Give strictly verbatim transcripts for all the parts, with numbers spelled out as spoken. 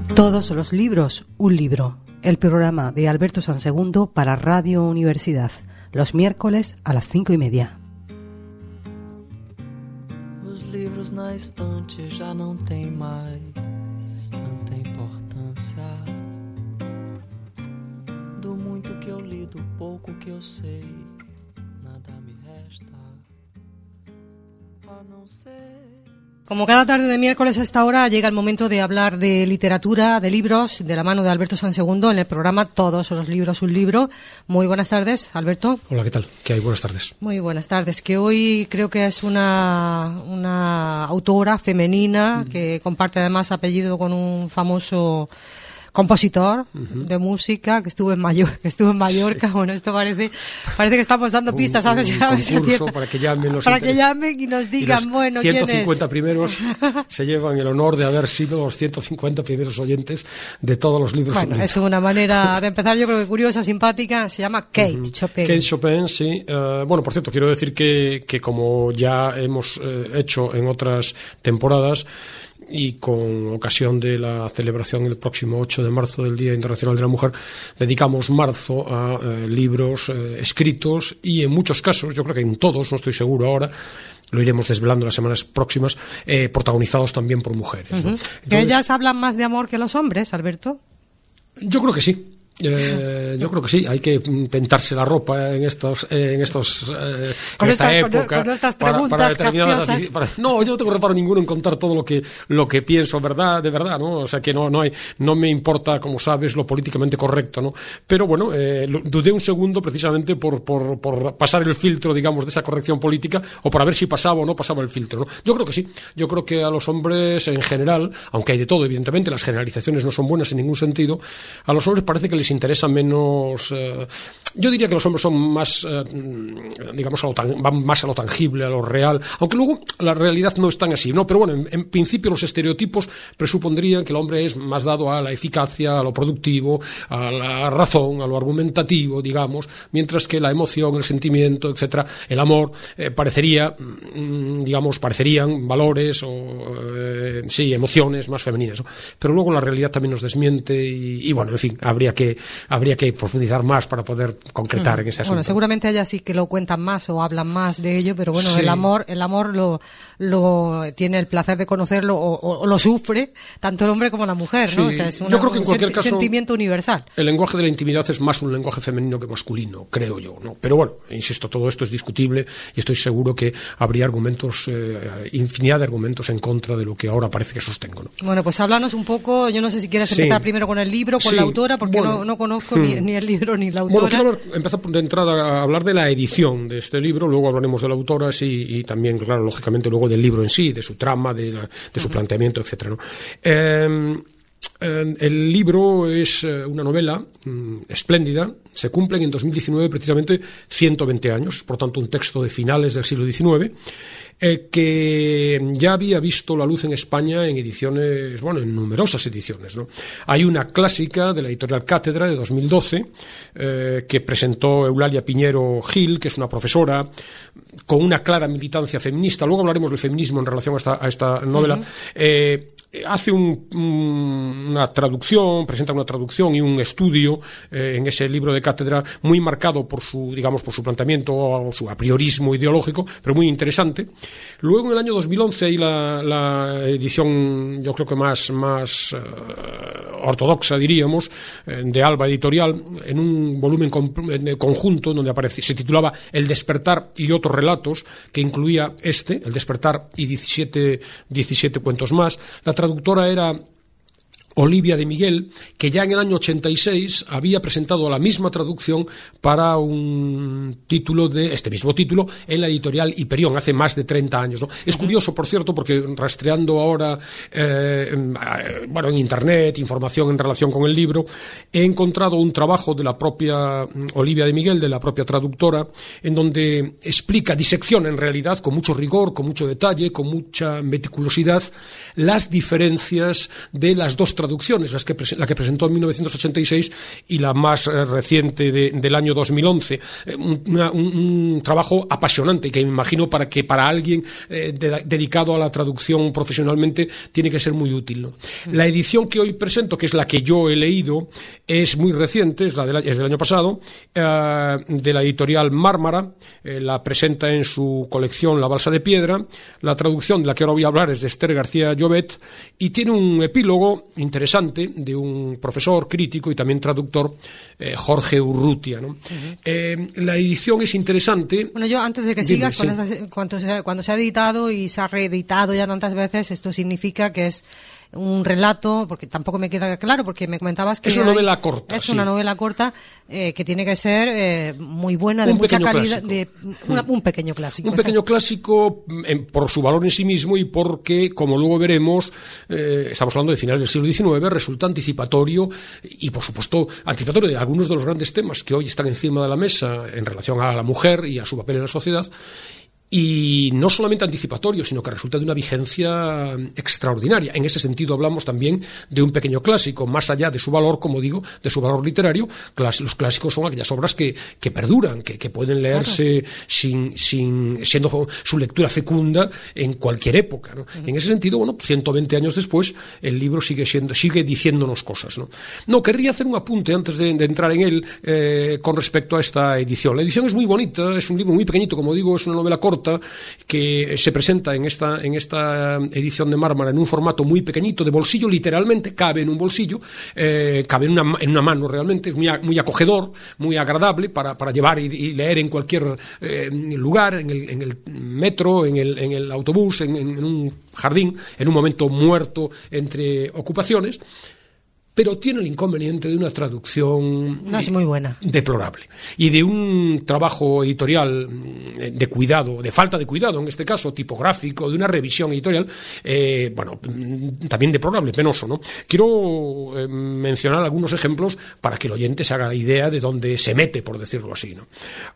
Todos los libros, un libro. El programa de Alberto Sansegundo para Radio Universidad. Los miércoles a las cinco y media. Os livros na estante já não têm mais tanta importância. Do muito que eu li, do pouco que eu sei, nada me resta a não ser. Como cada tarde de miércoles a esta hora llega el momento de hablar de literatura, de libros, de la mano de Alberto Sansegundo en el programa Todos los libros, un libro. Muy buenas tardes, Alberto. Hola, ¿qué tal? ¿Qué hay? Buenas tardes. Muy buenas tardes. Que hoy creo que es una, una autora femenina mm. que comparte además apellido con un famoso compositor uh-huh. de música que estuvo en Mallorca, que estuvo en Mallorca. Sí. Bueno, esto parece parece que estamos dando pistas, un, ¿sabes? Un ¿sabes? concurso para que llamen los para inter... que llamen y nos digan, y los bueno, ciento cincuenta ¿quién es? Primeros se llevan el honor de haber sido los ciento cincuenta primeros oyentes de todos los libros. Bueno, es una manera de empezar, yo creo que curiosa, simpática. Se llama Kate uh-huh. Chopin. Kate Chopin, sí. Uh, bueno, por cierto, quiero decir que, que como ya hemos uh, hecho en otras temporadas, y con ocasión de la celebración el próximo ocho de marzo del Día Internacional de la Mujer, dedicamos marzo a eh, libros eh, escritos y en muchos casos, yo creo que en todos, no estoy seguro ahora, lo iremos desvelando las semanas próximas, eh, protagonizados también por mujeres. Uh-huh. ¿no? Entonces, ¿que ellas hablan más de amor que los hombres, Alberto? Yo creo que sí. Eh, yo creo que sí, hay que tentarse la ropa en estos, eh, en estos, eh, en esta, esta época con, con estas para, para determinadas. Para, no, yo no tengo reparo ninguno en contar todo lo que lo que pienso, verdad, de verdad, ¿no? O sea que no, no hay, no me importa, como sabes, lo políticamente correcto, ¿no? Pero bueno, eh, dudé un segundo precisamente por, por, por pasar el filtro, digamos, de esa corrección política o para ver si pasaba o no pasaba el filtro, ¿no? Yo creo que sí, yo creo que a los hombres en general, aunque hay de todo, evidentemente, las generalizaciones no son buenas en ningún sentido, a los hombres parece que les interesa menos. Eh, yo diría que los hombres son más, eh, digamos, a lo tan, van más a lo tangible, a lo real, aunque luego la realidad no es tan así, ¿no? Pero bueno, en, en principio los estereotipos presupondrían que el hombre es más dado a la eficacia, a lo productivo, a la razón, a lo argumentativo, digamos, mientras que la emoción, el sentimiento, etcétera, el amor, eh, parecería, mm, digamos, parecerían valores o, eh, sí, emociones más femeninas, ¿no? Pero luego la realidad también nos desmiente y, y bueno, en fin, habría que habría que profundizar más para poder concretar mm. en ese asunto. Bueno, seguramente ellas sí que lo cuentan más o hablan más de ello, pero bueno, sí. el amor el amor lo, lo tiene el placer de conocerlo o, o, o lo sufre tanto el hombre como la mujer, ¿no? Sí. O sea, es una, yo creo que en cualquier un caso, sentimiento universal. El lenguaje de la intimidad es más un lenguaje femenino que masculino, creo yo, ¿no? Pero bueno, insisto, todo esto es discutible y estoy seguro que habría argumentos, eh, infinidad de argumentos en contra de lo que ahora parece que sostengo, ¿no? Bueno, pues háblanos un poco, yo no sé si quieres sí. empezar primero con el libro, con sí. la autora, porque bueno. no, no conozco hmm. ni, ni el libro ni la autora. Bueno, quiero hablar, empezar de entrada a hablar de la edición de este libro, luego hablaremos de la autora sí, y también, claro, lógicamente luego del libro en sí, de su trama, de, la, de su uh-huh. planteamiento, etcétera, ¿no? Eh, eh, el libro es una novela mm, espléndida, se cumplen en dos mil diecinueve precisamente ciento veinte años, por tanto un texto de finales del siglo diecinueve, eh, que ya había visto la luz en España en ediciones, bueno, en numerosas ediciones, ¿no? Hay una clásica de la editorial Cátedra de dos mil doce eh, que presentó Eulalia Piñero Gil, que es una profesora con una clara militancia feminista. Luego hablaremos del feminismo en relación a esta, a esta novela. Uh-huh. eh, hace un, un, una traducción, presenta una traducción y un estudio eh, en ese libro de Cátedra muy marcado por su, digamos, por su planteamiento o su apriorismo ideológico, pero muy interesante. Luego en el año dos mil once hay la, la edición, yo creo que más, más uh, ortodoxa, diríamos, eh, de Alba Editorial, en un volumen con, en conjunto donde aparece, se titulaba El despertar y otros relatos, que incluía este, El despertar y diecisiete, diecisiete cuentos más. La traductora era Olivia de Miguel, que ya en el año ochenta y seis había presentado la misma traducción para un título de este mismo título en la editorial Hiperión hace más de treinta años, ¿no? Es curioso, por cierto, porque rastreando ahora eh, bueno, en internet información en relación con el libro, he encontrado un trabajo de la propia Olivia de Miguel, de la propia traductora, en donde explica, disecciona en realidad con mucho rigor, con mucho detalle, con mucha meticulosidad las diferencias de las dos traducciones traducciones, las que la que presentó en mil novecientos ochenta y seis y la más eh, reciente de, del año dos mil once. Eh, un, una, un, un trabajo apasionante que me imagino para que para alguien eh, de, dedicado a la traducción profesionalmente tiene que ser muy útil, ¿no? Mm. La edición que hoy presento, que es la que yo he leído, es muy reciente, es, la del, es del año pasado, eh, de la editorial Mármara, eh, la presenta en su colección La Balsa de Piedra. La traducción de la que ahora voy a hablar es de Esther García Llobet y tiene un epílogo interesante de un profesor crítico y también traductor, eh, Jorge Urrutia, ¿no? Uh-huh. eh, la edición es interesante. Bueno, yo antes de que Dime, sigas, sí. con esta, cuando, se, cuando se ha editado y se ha reeditado ya tantas veces, esto significa que es un relato, porque tampoco me queda claro, porque me comentabas que es una hay, novela corta. Es sí. una novela corta eh, que tiene que ser eh, muy buena, de un mucha calidad, clásico. de una, un pequeño clásico. Un pequeño clásico en, por su valor en sí mismo y porque, como luego veremos, eh, estamos hablando de finales del siglo diecinueve, resulta anticipatorio y, por supuesto, anticipatorio de algunos de los grandes temas que hoy están encima de la mesa en relación a la mujer y a su papel en la sociedad. Y no solamente anticipatorio, sino que resulta de una vigencia extraordinaria. En ese sentido hablamos también de un pequeño clásico, más allá de su valor, como digo, de su valor literario. Los clásicos son aquellas obras que, que perduran, que, que pueden leerse claro. sin, sin, siendo su lectura fecunda en cualquier época, ¿no? Uh-huh. En ese sentido, bueno, ciento veinte años después, el libro sigue siendo, sigue diciéndonos cosas, ¿no? No, querría hacer un apunte antes de, de entrar en él, eh, con respecto a esta edición. La edición es muy bonita, es un libro muy pequeñito, como digo, es una novela corta, que se presenta en esta, en esta edición de Mármara en un formato muy pequeñito, de bolsillo, literalmente, cabe en un bolsillo, eh, cabe en una, en una mano realmente, es muy, muy acogedor, muy agradable para, para llevar y, y leer en cualquier eh, lugar, en el, en el metro, en el, en el autobús, en, en un jardín, en un momento muerto entre ocupaciones. Pero tiene el inconveniente de una traducción no es muy buena, deplorable, y de un trabajo editorial de cuidado, de falta de cuidado en este caso, tipográfico, de una revisión editorial, eh, bueno, también deplorable, penoso, ¿no? Quiero eh, mencionar algunos ejemplos para que el oyente se haga la idea de dónde se mete, por decirlo así, ¿no?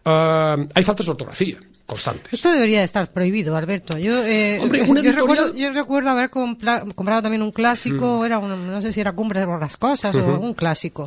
Uh, hay faltas de ortografía constantes. Esto debería estar prohibido, Alberto. Yo, eh, Hombre, una yo, editorial... recuerdo, yo recuerdo haber compla- comprado también un clásico, mm. era un, no sé si era Cumbres Borrascosas uh-huh. o un clásico.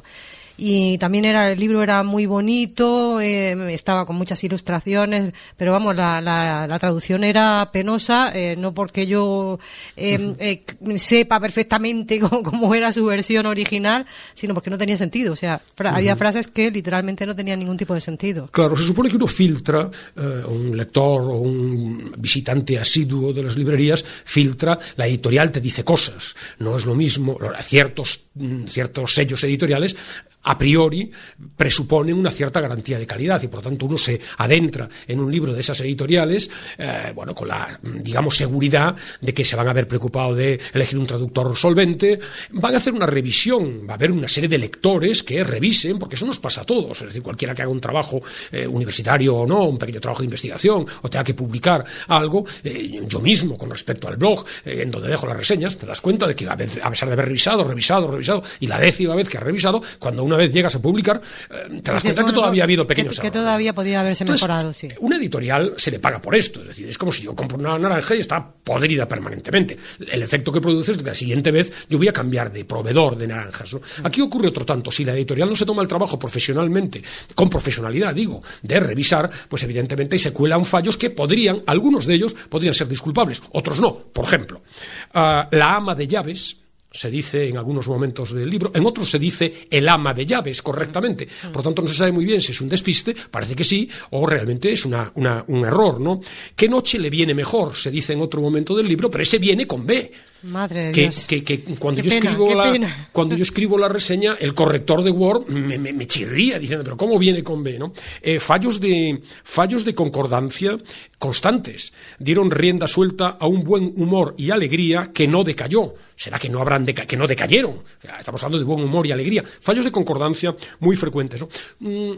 Y también era el libro era muy bonito, eh, estaba con muchas ilustraciones, pero vamos, la, la, la traducción era penosa, eh, no porque yo eh, uh-huh. eh, sepa perfectamente cómo, cómo era su versión original, sino porque no tenía sentido. O sea, fra- uh-huh. había frases que literalmente no tenían ningún tipo de sentido. Claro, se supone que uno filtra, eh, un lector o un visitante asiduo de las librerías, filtra, la editorial te dice cosas, no es lo mismo, ciertos, ciertos sellos editoriales a priori presuponen una cierta garantía de calidad y por lo tanto uno se adentra en un libro de esas editoriales eh, bueno, con la, digamos, seguridad de que se van a haber preocupado de elegir un traductor solvente, van a hacer una revisión, va a haber una serie de lectores que revisen, porque eso nos pasa a todos, es decir, cualquiera que haga un trabajo eh, universitario o no, un pequeño trabajo de investigación o tenga que publicar algo, eh, yo mismo con respecto al blog, eh, en donde dejo las reseñas, te das cuenta de que a pesar de haber revisado, revisado, revisado y la décima vez que has revisado, cuando una vez llegas a publicar, eh, te das cuenta que todavía ha habido pequeños que, que errores. todavía podría haberse Entonces, mejorado, sí. Una editorial se le paga por esto, es decir, es como si yo compro una naranja y está podrida permanentemente. El efecto que produce es que la siguiente vez yo voy a cambiar de proveedor de naranjas, ¿no? Aquí ocurre otro tanto, si la editorial no se toma el trabajo profesionalmente, con profesionalidad digo, de revisar, pues evidentemente se cuelan fallos que podrían, algunos de ellos podrían ser disculpables, otros no. Por ejemplo, uh, la ama de llaves se dice en algunos momentos del libro, en otros se dice el ama de llaves correctamente, por lo tanto no se sabe muy bien si es un despiste, parece que sí, o realmente es una, una, un error, ¿no? ¿Qué noche le viene mejor? Se dice en otro momento del libro, pero ese viene con B. Madre de que, Dios. Que, que cuando, qué yo pena, escribo la, pena. cuando yo escribo la reseña, el corrector de Word me, me, me chirría diciendo, pero ¿cómo viene con B, no? Eh, fallos de fallos de concordancia constantes. Dieron rienda suelta a un buen humor y alegría que no decayó. ¿Será que no habrán deca- que no decayeron? O sea, estamos hablando de buen humor y alegría. Fallos de concordancia muy frecuentes, ¿no? Mm,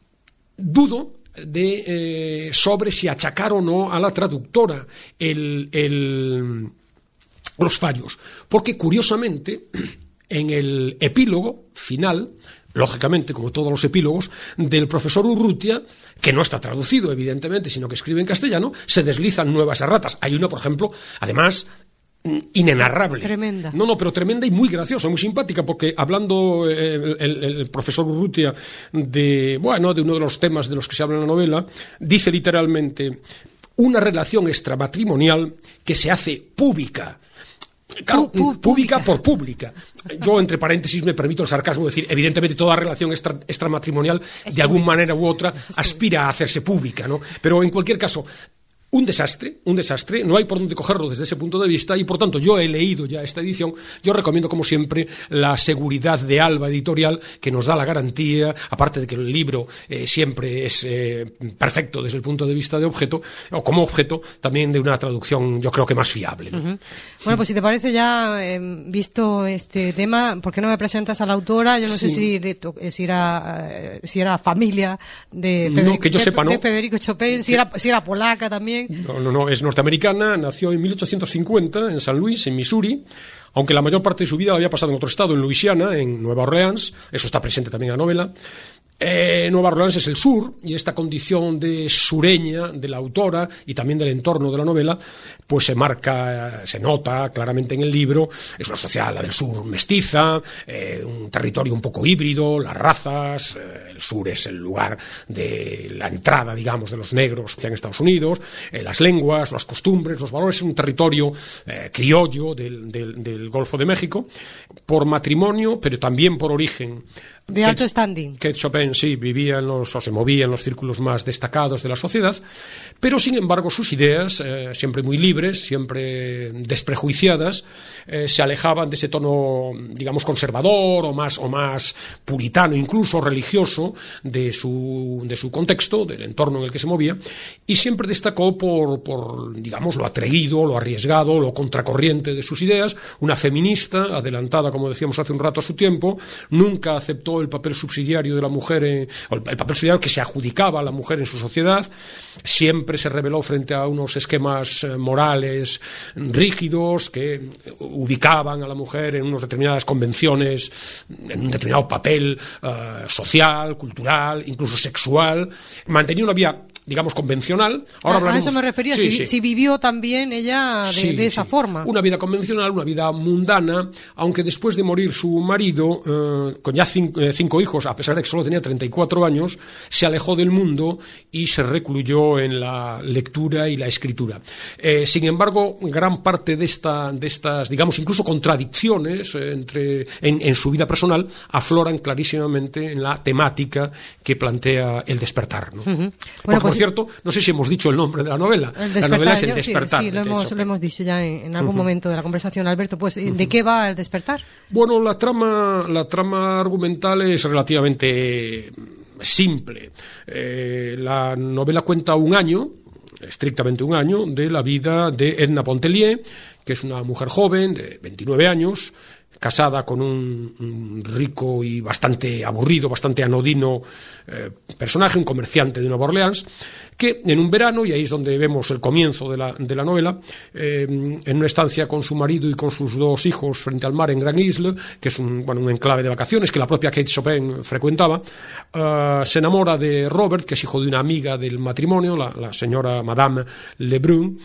dudo de eh, sobre si achacar o no a la traductora el, el los fallos, porque curiosamente en el epílogo final, lógicamente como todos los epílogos del profesor Urrutia, que no está traducido evidentemente, sino que escribe en castellano, se deslizan nuevas erratas. Hay una, por ejemplo, además inenarrable. Tremenda. No, no, pero tremenda y muy graciosa, muy simpática, porque hablando eh, el, el, el profesor Urrutia de, bueno, de uno de los temas de los que se habla en la novela, dice literalmente una relación extramatrimonial que se hace pública. Claro, Pu- pu- pública pública. por pública. Yo, entre paréntesis, me permito el sarcasmo de decir, evidentemente toda relación extra, extramatrimonial, Es de alguna pública. manera u otra, aspira a hacerse pública, ¿no? Pero en cualquier caso, un desastre, un desastre, no hay por dónde cogerlo desde ese punto de vista y por tanto yo he leído ya esta edición, yo recomiendo como siempre la seguridad de Alba Editorial que nos da la garantía, aparte de que el libro eh, siempre es eh, perfecto desde el punto de vista de objeto, o como objeto, también de una traducción yo creo que más fiable, ¿no? Uh-huh. Bueno, pues si te parece ya, eh, visto este tema, ¿por qué no me presentas a la autora? Yo no Sí. sé si, le to- si, era, eh, si era familia de No, Federico, que yo de- sepa, no. de Federico Chopin, si era, si era polaca también. No, no, no, es norteamericana, nació en mil ochocientos cincuenta en San Luis, en Missouri, aunque la mayor parte de su vida la había pasado en otro estado, en Luisiana, en Nueva Orleans, eso está presente también en la novela. Eh, Nueva Orleans es el sur, y esta condición de sureña de la autora y también del entorno de la novela, pues se marca, se nota claramente en el libro. Es una sociedad, la del sur, mestiza, eh, un territorio un poco híbrido, las razas, eh, el sur es el lugar de la entrada, digamos, de los negros hacia Estados Unidos, eh, las lenguas, las costumbres, los valores, es un territorio eh, criollo del, del, del Golfo de México, por matrimonio, pero también por origen. De alto standing. Kate Chopin, sí, vivía en los, o se movía en los círculos más destacados de la sociedad, pero sin embargo sus ideas, eh, siempre muy libres, siempre desprejuiciadas, eh, se alejaban de ese tono, digamos, conservador o más, o más puritano, incluso religioso, de su, de su contexto, del entorno en el que se movía, y siempre destacó por, por, digamos, lo atrevido, lo arriesgado, lo contracorriente de sus ideas, una feminista, adelantada, como decíamos hace un rato, a su tiempo, nunca aceptó el papel subsidiario de la mujer, en, o el papel subsidiario que se adjudicaba a la mujer en su sociedad, siempre se rebeló frente a unos esquemas eh, morales rígidos que ubicaban a la mujer en unas determinadas convenciones, en un determinado papel eh, social, cultural, incluso sexual. Mantenía una vía, digamos, convencional. Ahora a, a hablaremos... eso me refería, Sí, si, sí. si vivió también ella de, Sí, de esa sí. forma. Una vida convencional, una vida mundana, aunque después de morir su marido, eh, con ya cinco, eh, cinco hijos, a pesar de que solo tenía treinta y cuatro años, se alejó del mundo y se recluyó en la lectura y la escritura. Eh, sin embargo, gran parte de, esta, de estas, digamos, incluso contradicciones eh, entre, en, en su vida personal afloran clarísimamente en la temática que plantea El despertar, ¿no? Uh-huh. Bueno, Porque, por pues, cierto, no sé si hemos dicho el nombre de la novela. El La novela es El yo- sí, despertar. Sí, lo, de hemos, Chopin. lo hemos dicho ya en, en algún uh-huh. momento de la conversación, Alberto. Pues, ¿de qué va El despertar? Bueno, la trama, la trama argumental es relativamente simple. Eh, la novela cuenta un año, estrictamente un año, de la vida de Edna Pontellier, que es una mujer joven de veintinueve años, casada con un, un rico y bastante aburrido, bastante anodino eh, personaje, un comerciante de Nueva Orleans, que en un verano, y ahí es donde vemos el comienzo de la, de la novela, eh, en una estancia con su marido y con sus dos hijos frente al mar en Grand Isle, que es un, bueno, un enclave de vacaciones que la propia Kate Chopin frecuentaba, uh, se enamora de Robert, que es hijo de una amiga del matrimonio, la, la señora Madame Lebrun,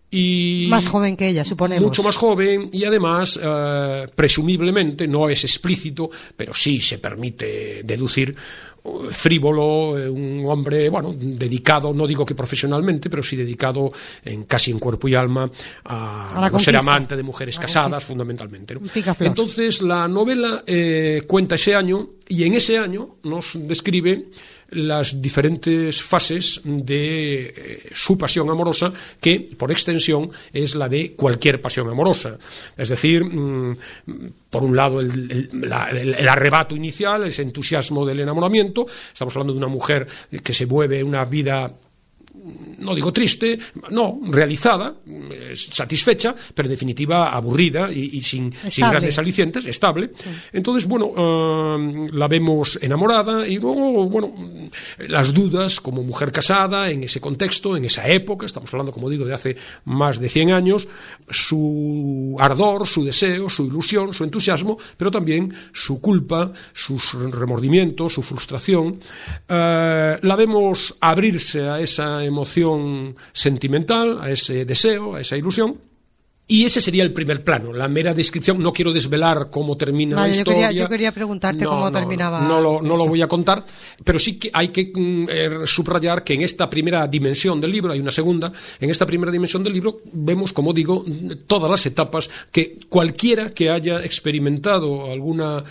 y más joven que ella, suponemos. Mucho más joven y además, eh, presumiblemente, no es explícito, pero sí se permite deducir, frívolo, eh, un hombre, bueno, dedicado, no digo que profesionalmente, pero sí dedicado en casi en cuerpo y alma a, a la a ser conquista. amante de mujeres La casadas, conquista. fundamentalmente, ¿no? Picaflor. Entonces, la novela eh, cuenta ese año y en ese año nos describe las diferentes fases de eh, su pasión amorosa, que por extensión es la de cualquier pasión amorosa. Es decir, mmm, por un lado el, el, la, el, el arrebato inicial, ese entusiasmo del enamoramiento. Estamos hablando de una mujer que se mueve una vida, no digo triste, no, realizada, satisfecha, pero en definitiva aburrida y, y sin, sin grandes alicientes, estable. Sí. Entonces, bueno, uh, la vemos enamorada y luego, bueno, las dudas como mujer casada en ese contexto, en esa época, estamos hablando, como digo, de hace más de cien años, su ardor, su deseo, su ilusión, su entusiasmo, pero también su culpa, sus remordimientos, su frustración. Uh, la vemos abrirse a esa emoción sentimental, a ese deseo, a esa ilusión, Y ese sería el primer plano, la mera descripción. No quiero desvelar cómo termina vale, la historia. Yo quería, yo quería preguntarte no, cómo no, terminaba. No, lo, no lo voy a contar, pero sí que hay que eh, subrayar que en esta primera dimensión del libro, hay una segunda, en esta primera dimensión del libro vemos, como digo, todas las etapas que cualquiera que haya experimentado alguna,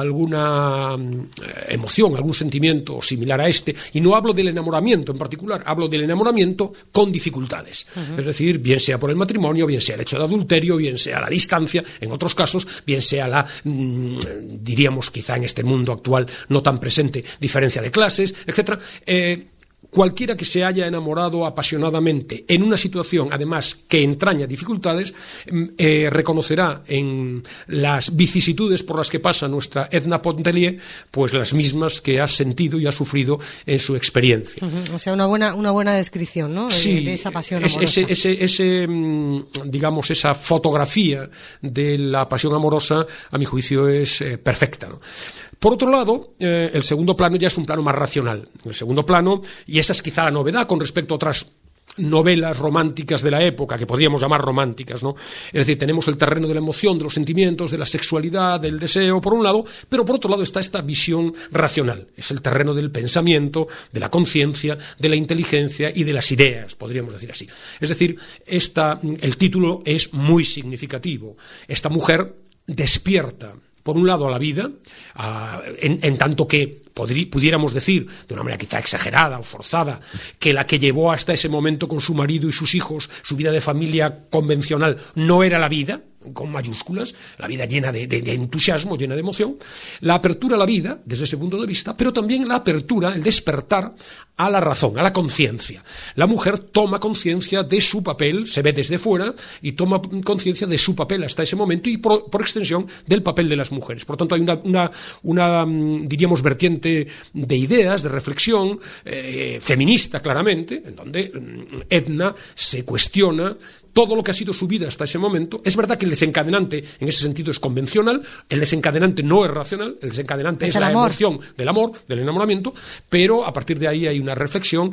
alguna eh, emoción, algún sentimiento similar a este, y no hablo del enamoramiento en particular, hablo del enamoramiento con dificultades. Uh-huh. Es decir, bien sea por el matrimonio, bien sea el hecho de adulterio, bien sea la distancia, en otros casos, bien sea la, mmm, diríamos quizá en este mundo actual no tan presente, diferencia de clases, etcétera. Eh, Cualquiera que se haya enamorado apasionadamente en una situación, además, que entraña dificultades, eh, reconocerá en las vicisitudes por las que pasa nuestra Edna Pontellier, pues las mismas que ha sentido y ha sufrido en su experiencia. Uh-huh. O sea, una buena, una buena descripción, ¿no? De, sí, de esa pasión amorosa. Ese, ese, ese, digamos, esa fotografía de la pasión amorosa, a mi juicio, es eh, perfecta, ¿no? Por otro lado, eh, el segundo plano ya es un plano más racional. El segundo plano, y esa es quizá la novedad con respecto a otras novelas románticas de la época, que podríamos llamar románticas, ¿no? Es decir, tenemos el terreno de la emoción, de los sentimientos, de la sexualidad, del deseo, por un lado, pero por otro lado está esta visión racional. Es el terreno del pensamiento, de la conciencia, de la inteligencia y de las ideas, podríamos decir así. Es decir, esta, el título es muy significativo. Esta mujer despierta, por un lado, a la vida, a, en, en tanto que podrí, pudiéramos decir, de una manera quizá exagerada o forzada, que la que llevó hasta ese momento con su marido y sus hijos, su vida de familia convencional, no era la vida, con mayúsculas, la vida llena de, de, de entusiasmo, llena de emoción, la apertura a la vida, desde ese punto de vista, pero también la apertura, el despertar a la razón, a la conciencia. La mujer toma conciencia de su papel, se ve desde fuera, y toma conciencia de su papel hasta ese momento, y por, por extensión del papel de las mujeres. Por lo tanto, hay una, una, una diríamos, vertiente de ideas, de reflexión, eh, feminista claramente, en donde Edna se cuestiona todo lo que ha sido su vida hasta ese momento. Es verdad que el desencadenante en ese sentido es convencional, el desencadenante no es racional, el desencadenante es, es la amor. emoción del amor, del enamoramiento, pero a partir de ahí hay una reflexión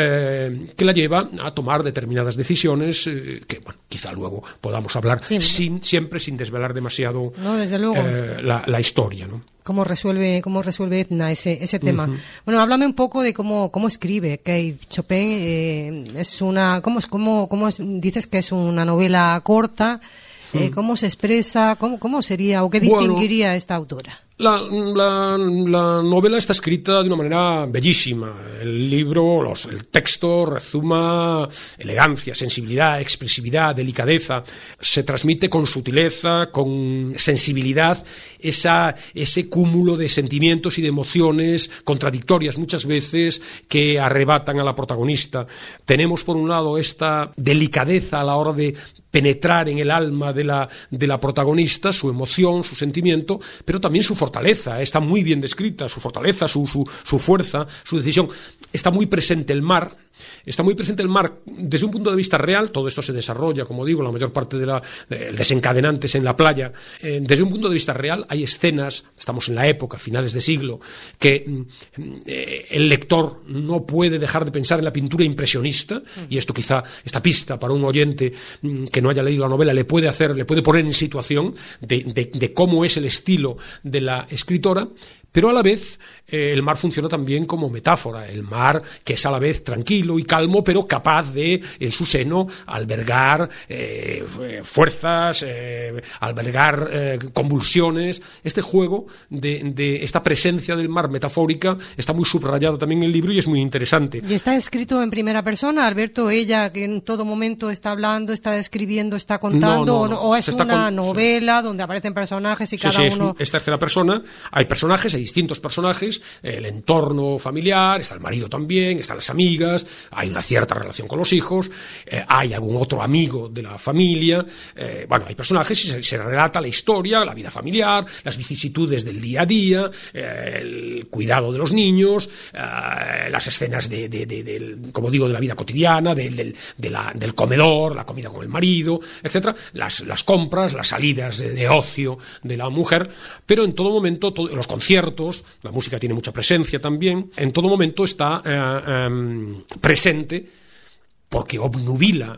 eh, que la lleva a tomar determinadas decisiones eh, que, bueno, quizá luego podamos hablar sí, sin, siempre sin desvelar demasiado no, desde luego. Eh, la, la historia, ¿no? ¿Cómo resuelve, cómo resuelve Edna ese, ese tema? Uh-huh. Bueno, háblame un poco de cómo, cómo escribe Kate Chopin. Eh, es una, ¿cómo, cómo, cómo es, dices que es una novela corta? Eh, uh-huh. ¿Cómo se expresa? ¿Cómo, cómo sería o qué distinguiría bueno, esta autora? La, la, la novela está escrita de una manera bellísima. El libro, los, el texto rezuma elegancia, sensibilidad, expresividad, delicadeza. Se transmite con sutileza, con sensibilidad, esa, ese cúmulo de sentimientos y de emociones contradictorias muchas veces que arrebatan a la protagonista. Tenemos por un lado esta delicadeza a la hora de penetrar en el alma de la, de la protagonista, su emoción, su sentimiento, pero también su fortaleza. Está muy bien descrita, su fortaleza, su, su, su fuerza, su decisión. Está muy presente el mar. Está muy presente el mar desde un punto de vista real. Todo esto se desarrolla, como digo, la mayor parte de la de, desencadenantes en la playa. Eh, desde un punto de vista real hay escenas, estamos en la época, finales de siglo, que eh, el lector no puede dejar de pensar en la pintura impresionista, y esto quizá, esta pista para un oyente mm, que no haya leído la novela le puede hacer, le puede poner en situación de, de, de cómo es el estilo de la escritora. Pero a la vez eh, el mar funciona también como metáfora, el mar que es a la vez tranquilo y calmo, pero capaz de, en su seno, albergar eh, fuerzas, eh, albergar eh, convulsiones. Este juego de, de esta presencia del mar metafórica está muy subrayado también en el libro y es muy interesante. ¿Y está escrito en primera persona, Alberto? Ella que en todo momento está hablando, está escribiendo, está contando, no, no, no. ¿O es una con... novela sí. donde aparecen personajes y sí, cada sí, uno...? Es, es tercera persona, hay personajes, hay distintos personajes, el entorno familiar, está el marido también, están las amigas, hay una cierta relación con los hijos, eh, hay algún otro amigo de la familia, eh, bueno, hay personajes y se, se relata la historia, la vida familiar, las vicisitudes del día a día, eh, el cuidado de los niños, eh, las escenas de, de, de, de, como digo, de la vida cotidiana, de, de, de la, del comedor, la comida con el marido, etcétera, las, las compras, las salidas de, de ocio de la mujer, pero en todo momento, todo, los conciertos, la música tiene mucha presencia también, en todo momento está eh, eh, presente porque obnubila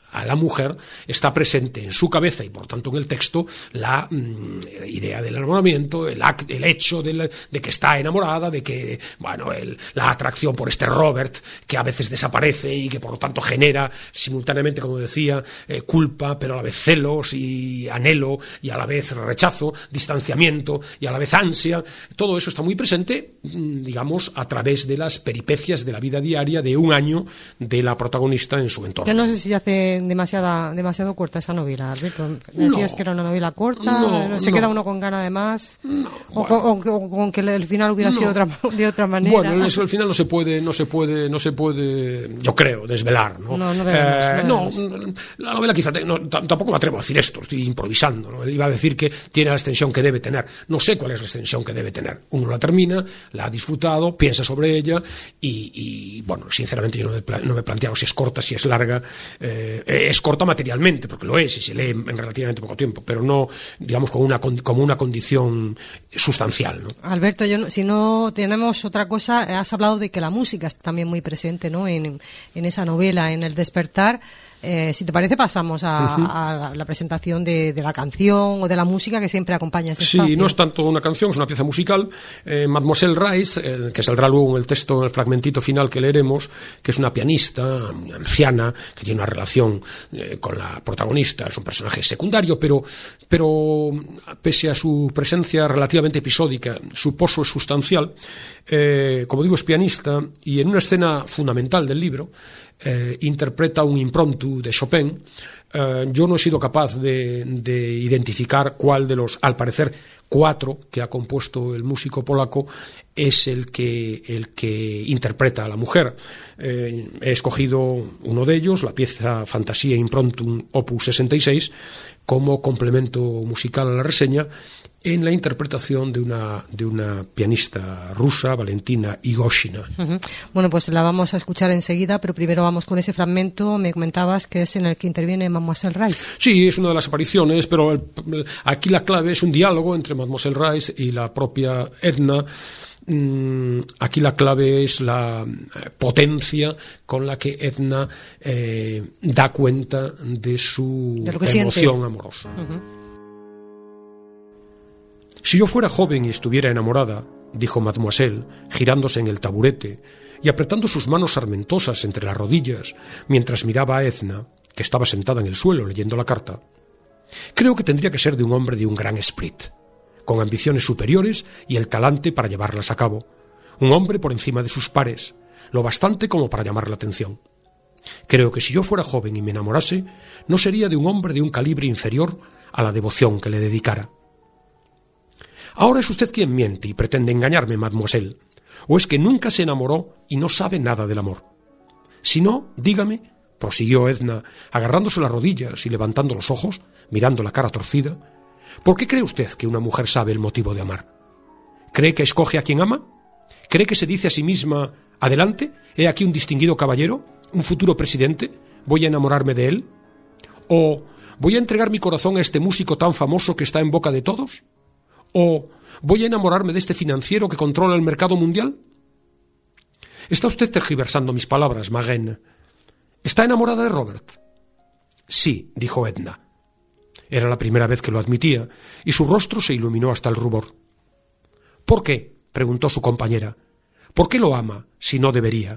a la mujer, está presente en su cabeza y por tanto en el texto la mm, idea del enamoramiento, el, act, el hecho de, la, de que está enamorada, de que, bueno, el, la atracción por este Robert, que a veces desaparece y que por lo tanto genera simultáneamente, como decía, eh, culpa, pero a la vez celos y anhelo y a la vez rechazo, distanciamiento y a la vez ansia. Todo eso está muy presente, digamos, a través de las peripecias de la vida diaria de un año de la protagonista en su entorno. Yo no sé si hace demasiada, demasiado corta esa novela, Alberto. Decías no, que era una novela corta, no, se no. queda uno con ganas de más, no, o, bueno. con, o, o con que el final hubiera no. sido otra, de otra manera. Bueno, eso al final no se puede, no se puede, no se puede, yo creo, desvelar, ¿no? No, no debemos, eh, no, no, la novela quizá, te, no, tampoco me atrevo a decir esto, estoy improvisando, ¿no? Iba a decir que tiene la extensión que debe tener, no sé cuál es la extensión que debe tener. Uno la termina, la ha disfrutado, piensa sobre ella y, y bueno, sinceramente yo no me, no me he planteado si es corta, si es larga. Eh, es corta materialmente, porque lo es y se lee en, en relativamente poco tiempo, pero no, digamos, como una, como una condición sustancial, ¿no? Alberto, yo, si no tenemos otra cosa, has hablado de que la música está también muy presente, ¿no? En, en esa novela, en El despertar. Eh, si te parece, pasamos a, uh-huh. a la presentación de, de la canción o de la música que siempre acompaña ese espacio. Sí, no es tanto una canción, es una pieza musical. Eh, Mademoiselle Rice, eh, que saldrá luego en el texto, en el fragmentito final que leeremos, que es una pianista anciana que tiene una relación eh, con la protagonista, es un personaje secundario, pero, pero pese a su presencia relativamente episódica, su pozo es sustancial. Eh, como digo, es pianista y en una escena fundamental del libro Eh, interpreta un impromptu de Chopin. Eh, yo no he sido capaz de, de identificar cuál de los, al parecer, cuatro que ha compuesto el músico polaco es el que, el que interpreta a la mujer. Eh, he escogido uno de ellos, la pieza Fantasia Impromptum Opus sesenta y seis, como complemento musical a la reseña, en la interpretación de una, de una pianista rusa, Valentina Igoshina. Uh-huh. Bueno, pues la vamos a escuchar enseguida, pero primero vamos con ese fragmento, me comentabas que es en el que interviene Mademoiselle Rice. Sí, es una de las apariciones, pero el, aquí la clave es un diálogo entre Mademoiselle Rice y la propia Edna. Aquí la clave es la potencia con la que Edna eh, da cuenta de su de lo que emoción siente. amorosa. Uh-huh. Si yo fuera joven y estuviera enamorada, dijo Mademoiselle, girándose en el taburete y apretando sus manos sarmentosas entre las rodillas mientras miraba a Edna, que estaba sentada en el suelo leyendo la carta, creo que tendría que ser de un hombre de un gran esprit, con ambiciones superiores y el talante para llevarlas a cabo, un hombre por encima de sus pares, lo bastante como para llamar la atención. Creo que si yo fuera joven y me enamorase, no sería de un hombre de un calibre inferior a la devoción que le dedicara. Ahora es usted quien miente y pretende engañarme, mademoiselle, o es que nunca se enamoró y no sabe nada del amor. Si no, dígame, prosiguió Edna, agarrándose las rodillas y levantando los ojos, mirando la cara torcida, ¿por qué cree usted que una mujer sabe el motivo de amar? ¿Cree que escoge a quien ama? ¿Cree que se dice a sí misma, adelante, he aquí un distinguido caballero, un futuro presidente, voy a enamorarme de él? ¿O voy a entregar mi corazón a este músico tan famoso que está en boca de todos? ¿O voy a enamorarme de este financiero que controla el mercado mundial? Está usted tergiversando mis palabras, Marraine. ¿Está enamorada de Robert? Sí, dijo Edna. Era la primera vez que lo admitía, y su rostro se iluminó hasta el rubor. ¿Por qué?, preguntó su compañera. ¿Por qué lo ama, si no debería?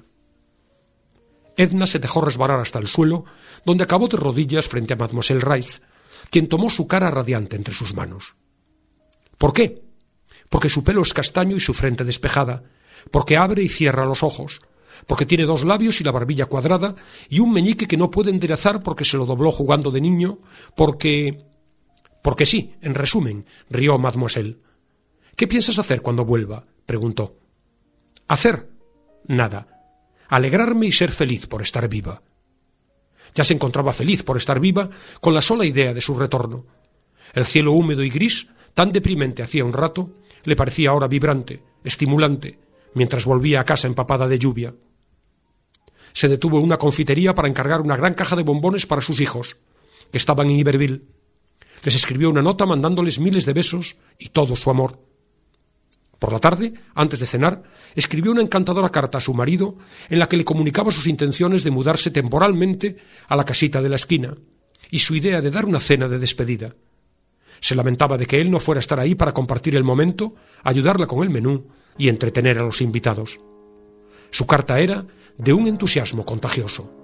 Edna se dejó resbalar hasta el suelo, donde acabó de rodillas frente a Mademoiselle Rice, quien tomó su cara radiante entre sus manos. ¿Por qué? Porque su pelo es castaño y su frente despejada, porque abre y cierra los ojos, porque tiene dos labios y la barbilla cuadrada y un meñique que no puede enderezar porque se lo dobló jugando de niño, porque... Porque sí, en resumen, rió Mademoiselle. ¿Qué piensas hacer cuando vuelva?, preguntó. ¿Hacer? Nada. Alegrarme y ser feliz por estar viva. Ya se encontraba feliz por estar viva con la sola idea de su retorno. El cielo húmedo y gris, tan deprimente hacía un rato, le parecía ahora vibrante, estimulante, mientras volvía a casa empapada de lluvia. Se detuvo en una confitería para encargar una gran caja de bombones para sus hijos, que estaban en Iberville. Les escribió una nota mandándoles miles de besos y todo su amor. Por la tarde, antes de cenar, escribió una encantadora carta a su marido en la que le comunicaba sus intenciones de mudarse temporalmente a la casita de la esquina y su idea de dar una cena de despedida. Se lamentaba de que él no fuera a estar ahí para compartir el momento, ayudarla con el menú y entretener a los invitados. Su carta era de un entusiasmo contagioso.